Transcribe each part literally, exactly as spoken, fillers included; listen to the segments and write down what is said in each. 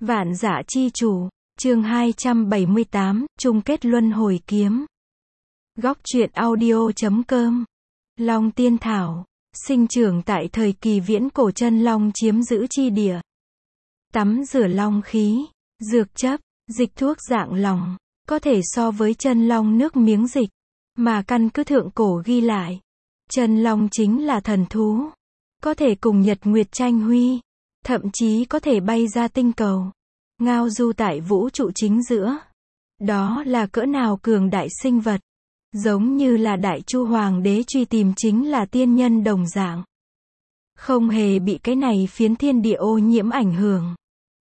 Vạn Dã Chi Chủ, chương hai trăm bảy mươi tám, chung kết luân hồi kiếm. Góc truyện audio.com. Long Tiên Thảo, sinh trưởng tại thời kỳ viễn cổ, chân long chiếm giữ chi địa. Tắm rửa long khí, dược chấp, dịch thuốc dạng lòng, có thể so với chân long nước miếng dịch, mà căn cứ thượng cổ ghi lại. Chân long chính là thần thú, có thể cùng nhật nguyệt tranh huy, thậm chí có thể bay ra tinh cầu, ngao du tại vũ trụ chính giữa. Đó là cỡ nào cường đại sinh vật, giống như là Đại Chu Hoàng đế truy tìm chính là tiên nhân đồng dạng. Không hề bị cái này phiến thiên địa ô nhiễm ảnh hưởng.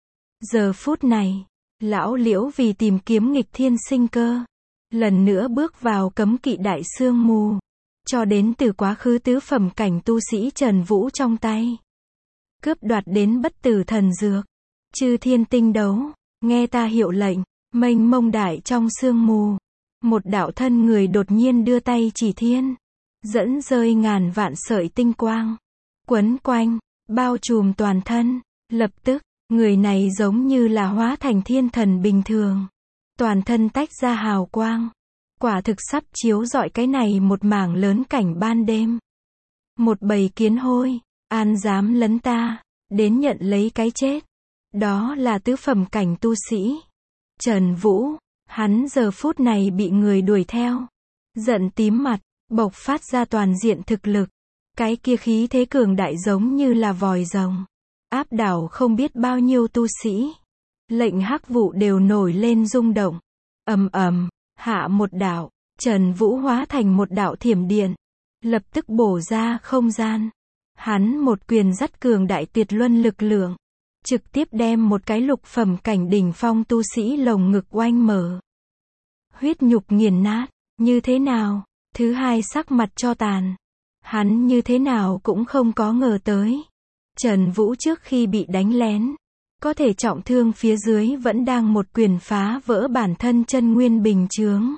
Giờ phút này, lão Liễu vì tìm kiếm nghịch thiên sinh cơ, lần nữa bước vào cấm kỵ đại sương mù, cho đến từ quá khứ tứ phẩm cảnh tu sĩ Trần Vũ trong tay, cướp đoạt đến bất tử thần dược. Chư thiên tinh đấu, nghe ta hiệu lệnh. Mênh mông đại trong sương mù, một đạo thân người đột nhiên đưa tay chỉ thiên, dẫn rơi ngàn vạn sợi tinh quang, quấn quanh, bao trùm toàn thân. Lập tức, người này giống như là hóa thành thiên thần bình thường, toàn thân tách ra hào quang, quả thực sắp chiếu rọi cái này một mảng lớn cảnh ban đêm. Một bầy kiến hôi, an dám lấn ta, đến nhận lấy cái chết. Đó là tứ phẩm cảnh tu sĩ Trần Vũ. Hắn giờ phút này bị người đuổi theo, giận tím mặt, bộc phát ra toàn diện thực lực. Cái kia khí thế cường đại giống như là vòi rồng, áp đảo không biết bao nhiêu tu sĩ. Lệnh hắc vụ đều nổi lên rung động. Ầm ầm, hạ một đạo, Trần Vũ hóa thành một đạo thiểm điện, lập tức bổ ra không gian. Hắn một quyền dắt cường đại tuyệt luân lực lượng, trực tiếp đem một cái lục phẩm cảnh đỉnh phong tu sĩ lồng ngực oanh mở. Huyết nhục nghiền nát, như thế nào? Thứ hai sắc mặt cho tàn. Hắn như thế nào cũng không có ngờ tới. Trần Vũ trước khi bị đánh lén, có thể trọng thương phía dưới vẫn đang một quyền phá vỡ bản thân chân nguyên bình chướng.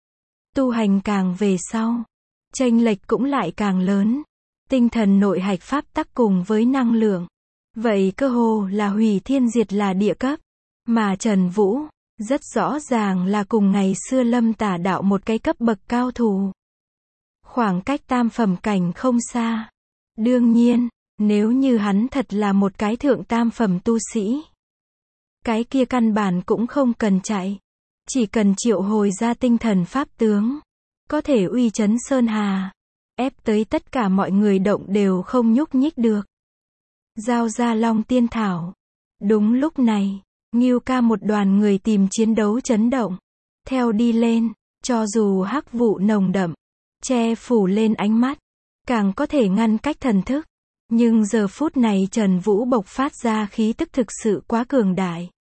Tu hành càng về sau, chênh lệch cũng lại càng lớn. Tinh thần nội hạch pháp tắc cùng với năng lượng, vậy cơ hồ là hủy thiên diệt là địa cấp. Mà Trần Vũ, rất rõ ràng là cùng ngày xưa Lâm Tả đạo một cái cấp bậc cao thủ. Khoảng cách tam phẩm cảnh không xa. Đương nhiên, nếu như hắn thật là một cái thượng tam phẩm tu sĩ, cái kia căn bản cũng không cần chạy. Chỉ cần triệu hồi ra tinh thần pháp tướng, có thể uy chấn sơn hà, ép tới tất cả mọi người động đều không nhúc nhích được. Giao ra Long Tiên Thảo. Đúng lúc này, Ngưu Ca một đoàn người tìm chiến đấu chấn động, theo đi lên, cho dù hắc vụ nồng đậm, che phủ lên ánh mắt, càng có thể ngăn cách thần thức. Nhưng giờ phút này Trần Vũ bộc phát ra khí tức thực sự quá cường đại.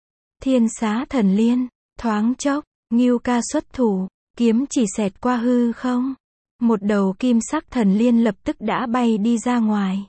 Thiên Xá Thần Liên, thoáng chốc, Ngưu Ca xuất thủ, kiếm chỉ xẹt qua hư không. Một đầu kim sắc thần liên lập tức đã bay đi ra ngoài.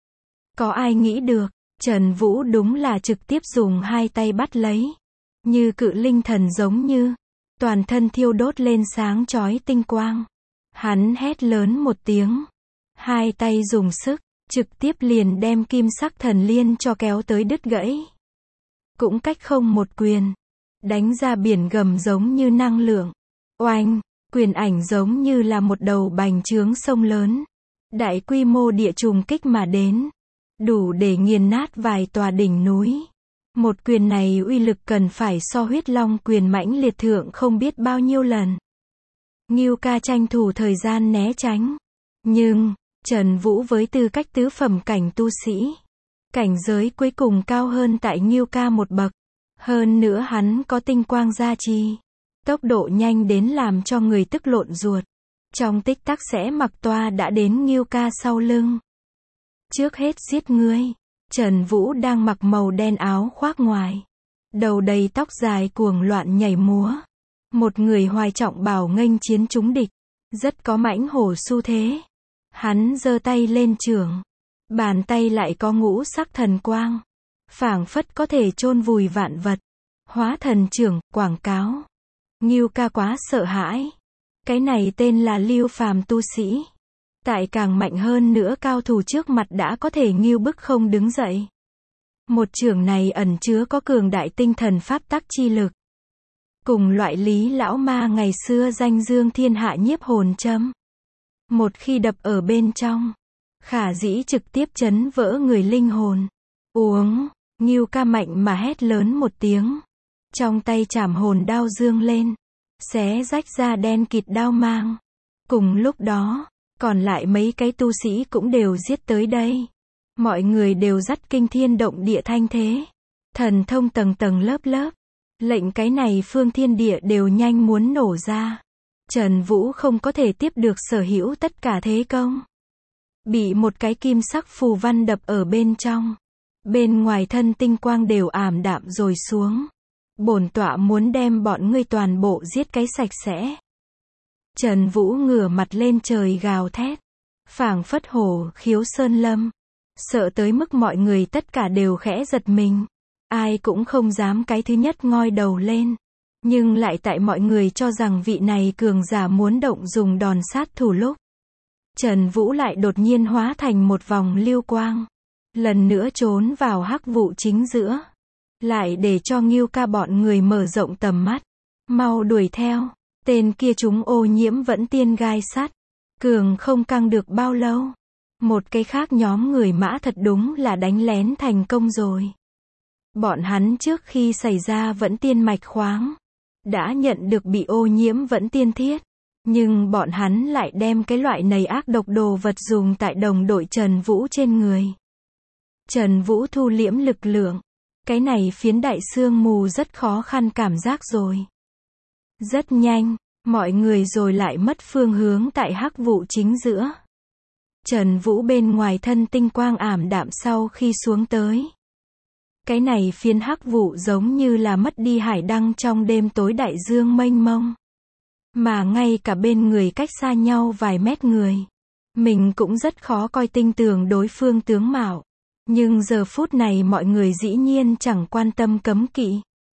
Có ai nghĩ được, Trần Vũ đúng là trực tiếp dùng hai tay bắt lấy, như cự linh thần giống như, toàn thân thiêu đốt lên sáng chói tinh quang. Hắn hét lớn một tiếng, hai tay dùng sức, trực tiếp liền đem kim sắc thần liên cho kéo tới đứt gãy. Cũng cách không một quyền, đánh ra biển gầm giống như năng lượng. Oanh, quyền ảnh giống như là một đầu bành trướng sông lớn, đại quy mô địa trùng kích mà đến, đủ để nghiền nát vài tòa đỉnh núi. Một quyền này uy lực cần phải so huyết long quyền mãnh liệt thượng không biết bao nhiêu lần. Ngưu Ca tranh thủ thời gian né tránh. Nhưng, Trần Vũ với tư cách tứ phẩm cảnh tu sĩ, cảnh giới cuối cùng cao hơn tại Ngưu Ca một bậc. Hơn nữa hắn có tinh quang gia trì, tốc độ nhanh đến làm cho người tức lộn ruột. Trong tích tắc sẽ mặc toa đã đến Ngưu Ca sau lưng. Trước hết giết ngươi. Trần Vũ đang mặc màu đen áo khoác ngoài, đầu đầy tóc dài cuồng loạn nhảy múa. Một người hoài trọng bào nghênh chiến chúng địch, rất có mãnh hổ xu thế. Hắn giơ tay lên chưởng, bàn tay lại có ngũ sắc thần quang, phảng phất có thể chôn vùi vạn vật. Hóa thần chưởng, quảng cáo. Ngưu Ca quá sợ hãi. Cái này tên là Lưu Phàm tu sĩ, tại càng mạnh hơn nữa cao thủ trước mặt đã có thể nghêu bức không đứng dậy. Một chưởng này ẩn chứa có cường đại tinh thần pháp tắc chi lực. Cùng loại Lý lão ma ngày xưa danh dương thiên hạ nhiếp hồn châm. Một khi đập ở bên trong, khả dĩ trực tiếp chấn vỡ người linh hồn. Uống, Ngưu Ca mạnh mà hét lớn một tiếng. Trong tay chảm hồn đao dương lên, xé rách ra đen kịt đao mang. Cùng lúc đó, còn lại mấy cái tu sĩ cũng đều giết tới đây. Mọi người đều dắt kinh thiên động địa thanh thế. Thần thông tầng tầng lớp lớp. Lệnh cái này phương thiên địa đều nhanh muốn nổ ra. Trần Vũ không có thể tiếp được sở hữu tất cả thế công. Bị một cái kim sắc phù văn đập ở bên trong. Bên ngoài thân tinh quang đều ảm đạm rồi xuống. Bổn tọa muốn đem bọn ngươi toàn bộ giết cái sạch sẽ. Trần Vũ ngửa mặt lên trời gào thét. Phảng phất hổ khiếu sơn lâm. Sợ tới mức mọi người tất cả đều khẽ giật mình. Ai cũng không dám cái thứ nhất ngoi đầu lên. Nhưng lại tại mọi người cho rằng vị này cường giả muốn động dùng đòn sát thủ lúc. Trần Vũ lại đột nhiên hóa thành một vòng lưu quang. Lần nữa trốn vào hắc vụ chính giữa. Lại để cho Ngưu Ca bọn người mở rộng tầm mắt. Mau đuổi theo. Tên kia chúng ô nhiễm vẫn tiên gai sắt. Cường không căng được bao lâu. Một cái khác nhóm người mã thật đúng là đánh lén thành công rồi. Bọn hắn trước khi xảy ra vẫn tiên mạch khoáng. Đã nhận được bị ô nhiễm vẫn tiên thiết. Nhưng bọn hắn lại đem cái loại này ác độc đồ vật dùng tại đồng đội Trần Vũ trên người. Trần Vũ thu liễm lực lượng. Cái này phiến đại sương mù rất khó khăn cảm giác rồi. Rất nhanh, mọi người rồi lại mất phương hướng tại hắc vụ chính giữa. Trần Vũ bên ngoài thân tinh quang ảm đạm sau khi xuống tới. Cái này phiến hắc vụ giống như là mất đi hải đăng trong đêm tối đại dương mênh mông. Mà ngay cả bên người cách xa nhau vài mét người. Mình cũng rất khó coi tinh tường đối phương tướng mạo. Nhưng giờ phút này mọi người dĩ nhiên chẳng quan tâm cấm kỵ.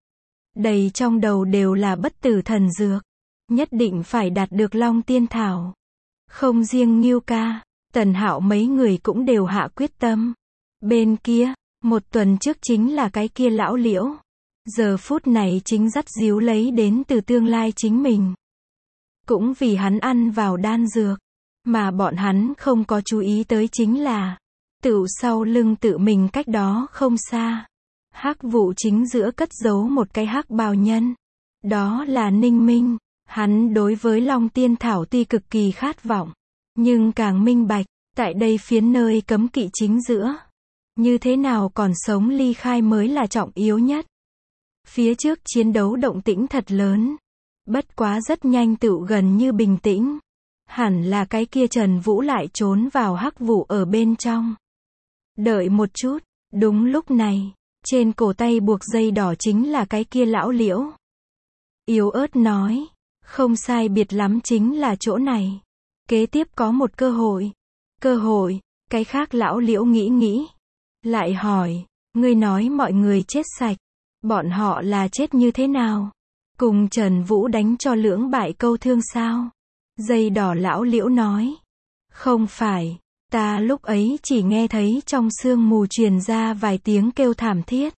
Đầy trong đầu đều là bất tử thần dược. Nhất định phải đạt được Long Tiên Thảo. Không riêng Ngưu Ca, Tần Hạo mấy người cũng đều hạ quyết tâm. Bên kia, một tuần trước chính là cái kia lão Liễu. Giờ phút này chính dắt díu lấy đến từ tương lai chính mình. Cũng vì hắn ăn vào đan dược. Mà bọn hắn không có chú ý tới chính là tựu sau lưng tự mình cách đó không xa. Hắc vụ chính giữa cất giấu một cái hắc bào nhân. Đó là Ninh Minh. Hắn đối với Long Tiên Thảo tuy cực kỳ khát vọng. Nhưng càng minh bạch, tại đây phiến nơi cấm kỵ chính giữa. Như thế nào còn sống ly khai mới là trọng yếu nhất. Phía trước chiến đấu động tĩnh thật lớn. Bất quá rất nhanh tựu gần như bình tĩnh. Hẳn là cái kia Trần Vũ lại trốn vào hắc vụ ở bên trong. Đợi một chút, đúng lúc này, trên cổ tay buộc dây đỏ chính là cái kia lão Liễu. Yếu ớt nói, không sai biệt lắm chính là chỗ này. Kế tiếp có một cơ hội. Cơ hội, cái khác lão Liễu nghĩ nghĩ. Lại hỏi, ngươi nói mọi người chết sạch. Bọn họ là chết như thế nào? Cùng Trần Vũ đánh cho lưỡng bại câu thương sao? Dây đỏ lão Liễu nói. Không phải, ta lúc ấy chỉ nghe thấy trong sương mù truyền ra vài tiếng kêu thảm thiết.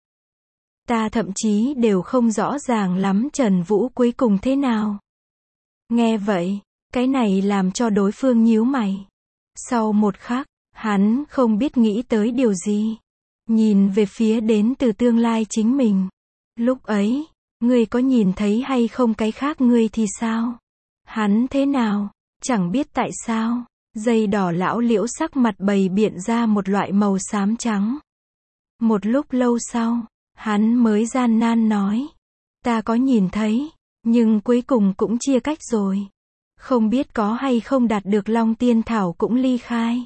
Ta thậm chí đều không rõ ràng lắm Trần Vũ cuối cùng thế nào. Nghe vậy, cái này làm cho đối phương nhíu mày. Sau một khắc, hắn không biết nghĩ tới điều gì. Nhìn về phía đến từ tương lai chính mình. Lúc ấy, ngươi có nhìn thấy hay không cái khác ngươi thì sao? Hắn thế nào? Chẳng biết tại sao. Dây đỏ lão Liễu sắc mặt bày biện ra một loại màu xám trắng. Một lúc lâu sau, hắn mới gian nan nói. Ta có nhìn thấy, nhưng cuối cùng cũng chia cách rồi. Không biết có hay không đạt được Long Tiên Thảo cũng ly khai.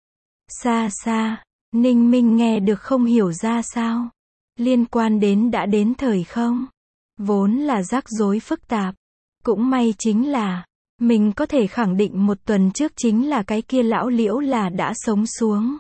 Xa xa, Ninh Minh nghe được không hiểu ra sao. Liên quan đến đã đến thời không. Vốn là rắc rối phức tạp. Cũng may chính là, mình có thể khẳng định một tuần trước chính là cái kia lão Liễu là đã sống xuống.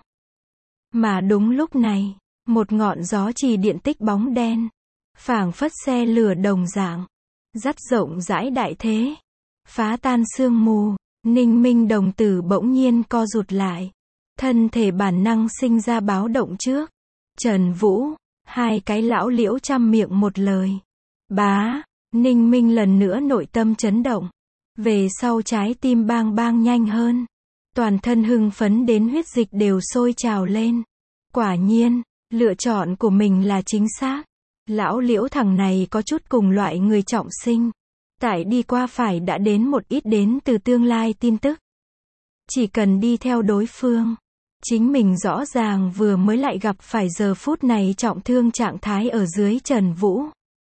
Mà đúng lúc này, một ngọn gió chỉ điện tích bóng đen. Phảng phất xe lửa đồng dạng. Dắt rộng rãi đại thế. Phá tan sương mù. Ninh Minh đồng tử bỗng nhiên co rụt lại. Thân thể bản năng sinh ra báo động trước. Trần Vũ, hai cái lão liễu chăm miệng một lời. Bá, Ninh Minh lần nữa nội tâm chấn động. Về sau trái tim bang bang nhanh hơn. Toàn thân hưng phấn đến huyết dịch đều sôi trào lên. Quả nhiên, lựa chọn của mình là chính xác. Lão liễu thằng này có chút cùng loại người trọng sinh. Tại đi qua phải đã đến một ít đến từ tương lai tin tức. Chỉ cần đi theo đối phương. Chính mình rõ ràng vừa mới lại gặp phải giờ phút này trọng thương trạng thái ở dưới Trần Vũ.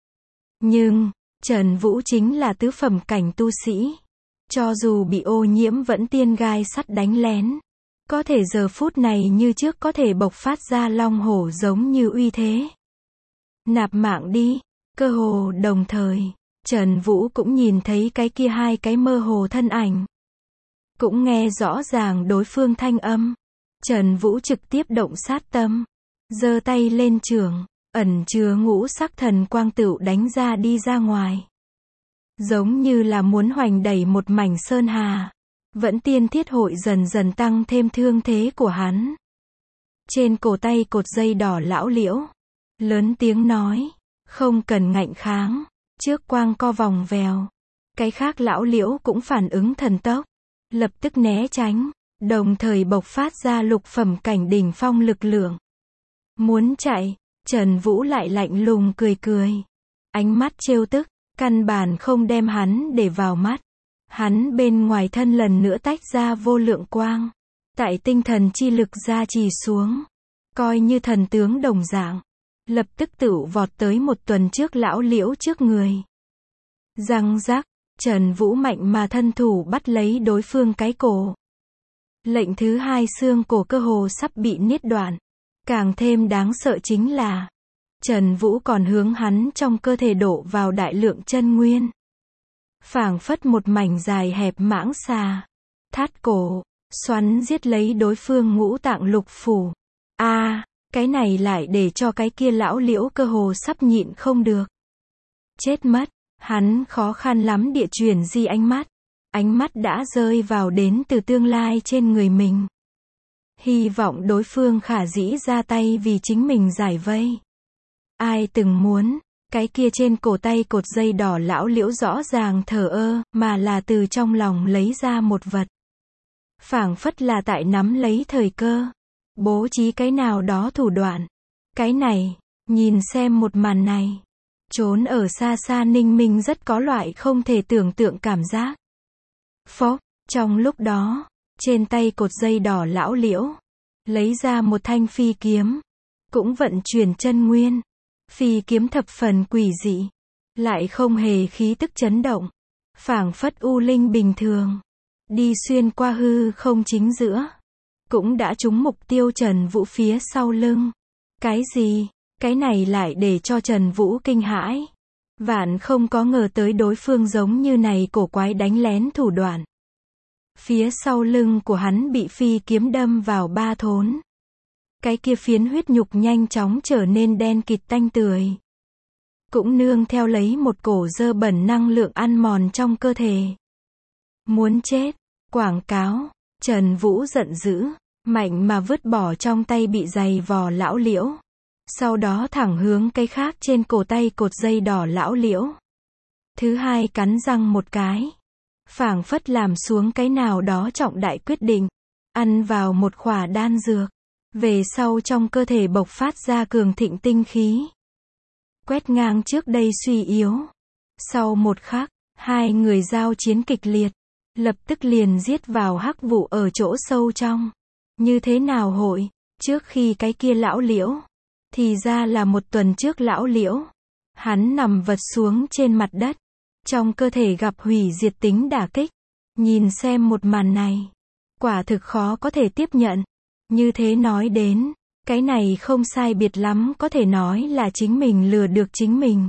Nhưng, Trần Vũ chính là tứ phẩm cảnh tu sĩ. Cho dù bị ô nhiễm vẫn tiên gai sắt đánh lén. Có thể giờ phút này như trước có thể bộc phát ra long hổ giống như uy thế. Nạp mạng đi. Cơ hồ đồng thời, Trần Vũ cũng nhìn thấy cái kia hai cái mơ hồ thân ảnh. Cũng nghe rõ ràng đối phương thanh âm. Trần Vũ trực tiếp động sát tâm. Giơ tay lên trường, ẩn chứa ngũ sắc thần quang tựu đánh ra đi ra ngoài. Giống như là muốn hoành đẩy một mảnh sơn hà. Vẫn tiên thiết hội dần dần tăng thêm thương thế của hắn. Trên cổ tay cột dây đỏ lão liễu. Lớn tiếng nói. Không cần ngạnh kháng. Trước quang co vòng vèo. Cái khác lão liễu cũng phản ứng thần tốc. Lập tức né tránh. Đồng thời bộc phát ra lục phẩm cảnh đỉnh phong lực lượng. Muốn chạy. Trần Vũ lại lạnh lùng cười cười. Ánh mắt trêu tức. Căn bản không đem hắn để vào mắt. Hắn bên ngoài thân lần nữa tách ra vô lượng quang. Tại tinh thần chi lực gia trì xuống. Coi như thần tướng đồng dạng. Lập tức tựu vọt tới một tuần trước lão liễu trước người. Răng rắc, Trần Vũ mạnh mà thân thủ bắt lấy đối phương cái cổ. Lệnh thứ hai xương cổ cơ hồ sắp bị niết đoạn. Càng thêm đáng sợ chính là Trần Vũ còn hướng hắn trong cơ thể đổ vào đại lượng chân nguyên. Phảng phất một mảnh dài hẹp mãng xà. Thắt cổ, xoắn giết lấy đối phương ngũ tạng lục phủ. A, à, cái này lại để cho cái kia lão liễu cơ hồ sắp nhịn không được. Chết mất, hắn khó khăn lắm địa chuyển di ánh mắt. Ánh mắt đã rơi vào đến từ tương lai trên người mình. Hy vọng đối phương khả dĩ ra tay vì chính mình giải vây. Ai từng muốn, cái kia trên cổ tay cột dây đỏ lão liễu rõ ràng thờ ơ, mà là từ trong lòng lấy ra một vật. Phảng phất là tại nắm lấy thời cơ. Bố trí cái nào đó thủ đoạn. Cái này, nhìn xem một màn này. Trốn ở xa xa Ninh Minh rất có loại không thể tưởng tượng cảm giác. Phốc, trong lúc đó, trên tay cột dây đỏ lão liễu, lấy ra một thanh phi kiếm. Cũng vận chuyển chân nguyên. Phi kiếm thập phần quỷ dị. Lại không hề khí tức chấn động. Phảng phất u linh bình thường. Đi xuyên qua hư không chính giữa. Cũng đã trúng mục tiêu Trần Vũ phía sau lưng. Cái gì? Cái này lại để cho Trần Vũ kinh hãi. Vạn không có ngờ tới đối phương giống như này cổ quái đánh lén thủ đoạn. Phía sau lưng của hắn bị phi kiếm đâm vào ba thốn. Cái kia phiến huyết nhục nhanh chóng trở nên đen kịt tanh tưởi. Cũng nương theo lấy một cổ dơ bẩn năng lượng ăn mòn trong cơ thể. Muốn chết. Quảng cáo. Trần Vũ giận dữ. Mạnh mà vứt bỏ trong tay bị giày vò lão liễu. Sau đó thẳng hướng cái khác trên cổ tay cột dây đỏ lão liễu. Thứ hai cắn răng một cái. Phảng phất làm xuống cái nào đó trọng đại quyết định. Ăn vào một khỏa đan dược. Về sau trong cơ thể bộc phát ra cường thịnh tinh khí. Quét ngang trước đây suy yếu. Sau một khắc, hai người giao chiến kịch liệt. Lập tức liền giết vào hắc vụ ở chỗ sâu trong. Như thế nào hội, trước khi cái kia lão liễu. Thì ra là một tuần trước lão liễu. Hắn nằm vật xuống trên mặt đất. Trong cơ thể gặp hủy diệt tính đả kích. Nhìn xem một màn này. Quả thực khó có thể tiếp nhận. Như thế nói đến, cái này không sai biệt lắm có thể nói là chính mình lừa được chính mình.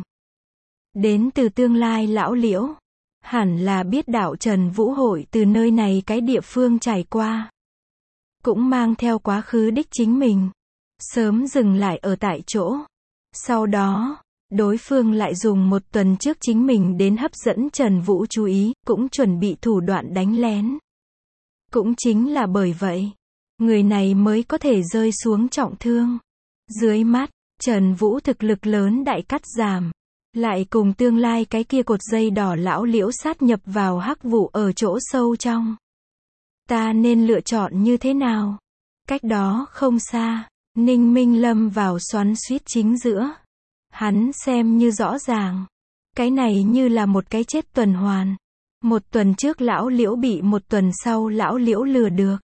Đến từ tương lai lão liễu. Hẳn là biết đạo Trần Vũ hội từ nơi này cái địa phương trải qua. Cũng mang theo quá khứ đích chính mình. Sớm dừng lại ở tại chỗ. Sau đó, đối phương lại dùng một tuần trước chính mình đến hấp dẫn Trần Vũ chú ý, cũng chuẩn bị thủ đoạn đánh lén. Cũng chính là bởi vậy, người này mới có thể rơi xuống trọng thương. Dưới mắt, Trần Vũ thực lực lớn đại cắt giảm. Lại cùng tương lai cái kia cột dây đỏ lão liễu sát nhập vào hắc vụ ở chỗ sâu trong. Ta nên lựa chọn như thế nào? Cách đó không xa, Ninh Minh lâm vào xoắn xuýt chính giữa. Hắn xem như rõ ràng. Cái này như là một cái chết tuần hoàn. Một tuần trước lão liễu bị một tuần sau lão liễu lừa được.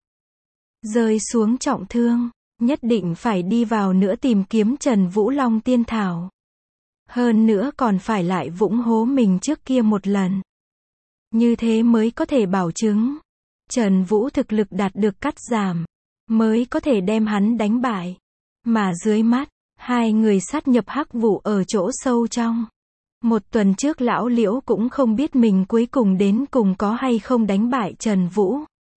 Rơi xuống trọng thương, nhất định phải đi vào nữa tìm kiếm Trần Vũ Long tiên thảo. Hơn nữa còn phải lại vũng hố mình trước kia một lần. Như thế mới có thể bảo chứng Trần Vũ thực lực đạt được cắt giảm, mới có thể đem hắn đánh bại. Mà dưới mắt, hai người sát nhập hắc vụ ở chỗ sâu trong. Một tuần trước lão liễu cũng không biết mình cuối cùng đến cùng có hay không đánh bại Trần Vũ.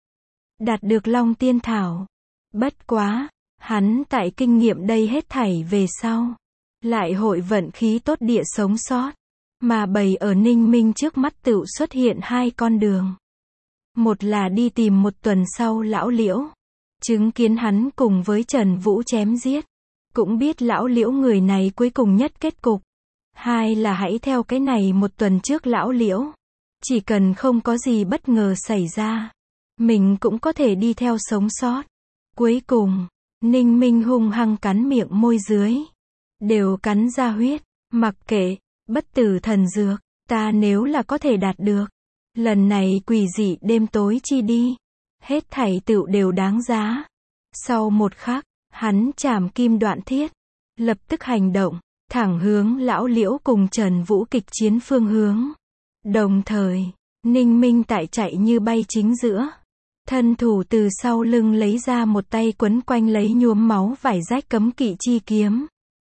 Đạt được Long tiên thảo. Bất quá, hắn tại kinh nghiệm đây hết thảy về sau. Lại hội vận khí tốt địa sống sót. Mà bày ở Ninh Minh trước mắt tự xuất hiện hai con đường. Một là đi tìm một tuần sau lão liễu. Chứng kiến hắn cùng với Trần Vũ chém giết. Cũng biết lão liễu người này cuối cùng nhất kết cục. Hai là hãy theo cái này một tuần trước lão liễu. Chỉ cần không có gì bất ngờ xảy ra. Mình cũng có thể đi theo sống sót. Cuối cùng, Ninh Minh hung hăng cắn miệng môi dưới. Đều cắn ra huyết. Mặc kệ, bất tử thần dược. Ta nếu là có thể đạt được. Lần này quỷ dị đêm tối chi đi. Hết thảy tựu đều đáng giá. Sau một khắc, hắn chảm kim đoạn thiết. Lập tức hành động. Thẳng hướng lão liễu cùng Trần Vũ kịch chiến phương hướng. Đồng thời, Ninh Minh tại chạy như bay chính giữa. Thân thủ từ sau lưng lấy ra một tay quấn quanh lấy nhuốm máu vải rách cấm kỵ chi kiếm.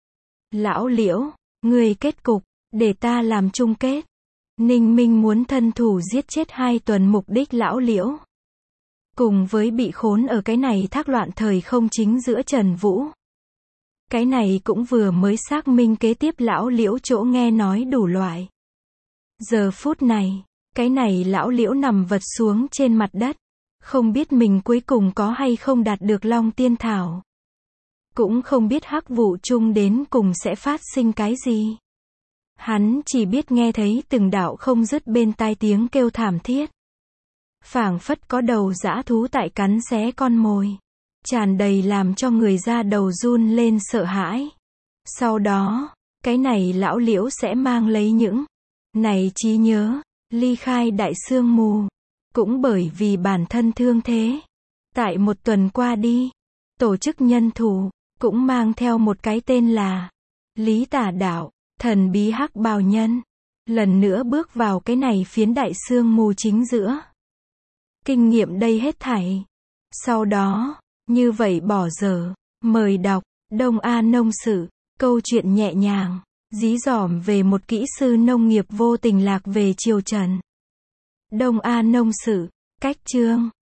Lão liễu, người kết cục, để ta làm chung kết. Ninh Minh muốn thân thủ giết chết hai tuần mục đích lão liễu. Cùng với bị khốn ở cái này thác loạn thời không chính giữa Trần Vũ. Cái này cũng vừa mới xác minh kế tiếp lão liễu chỗ nghe nói đủ loại. Giờ phút này, cái này lão liễu nằm vật xuống trên mặt đất. Không biết mình cuối cùng có hay không đạt được Long tiên thảo. Cũng không biết hắc vụ chung đến cùng sẽ phát sinh cái gì. Hắn chỉ biết nghe thấy từng đạo không dứt bên tai tiếng kêu thảm thiết. Phảng phất có đầu dã thú tại cắn xé con mồi. Tràn đầy làm cho người da đầu run lên sợ hãi. Sau đó, cái này lão liễu sẽ mang lấy những này trí nhớ, ly khai đại sương mù. Cũng bởi vì bản thân thương thế. Tại một tuần qua đi, tổ chức nhân thủ, cũng mang theo một cái tên là Lý Tả Đạo, thần bí hắc bào nhân. Lần nữa bước vào cái này phiến đại sương mù chính giữa. Kinh nghiệm đây hết thảy. Sau đó, như vậy bỏ dở, mời đọc, Đông A Nông Sự, câu chuyện nhẹ nhàng, dí dỏm về một kỹ sư nông nghiệp vô tình lạc về triều Trần. Đông A Nông Sự, cách chương.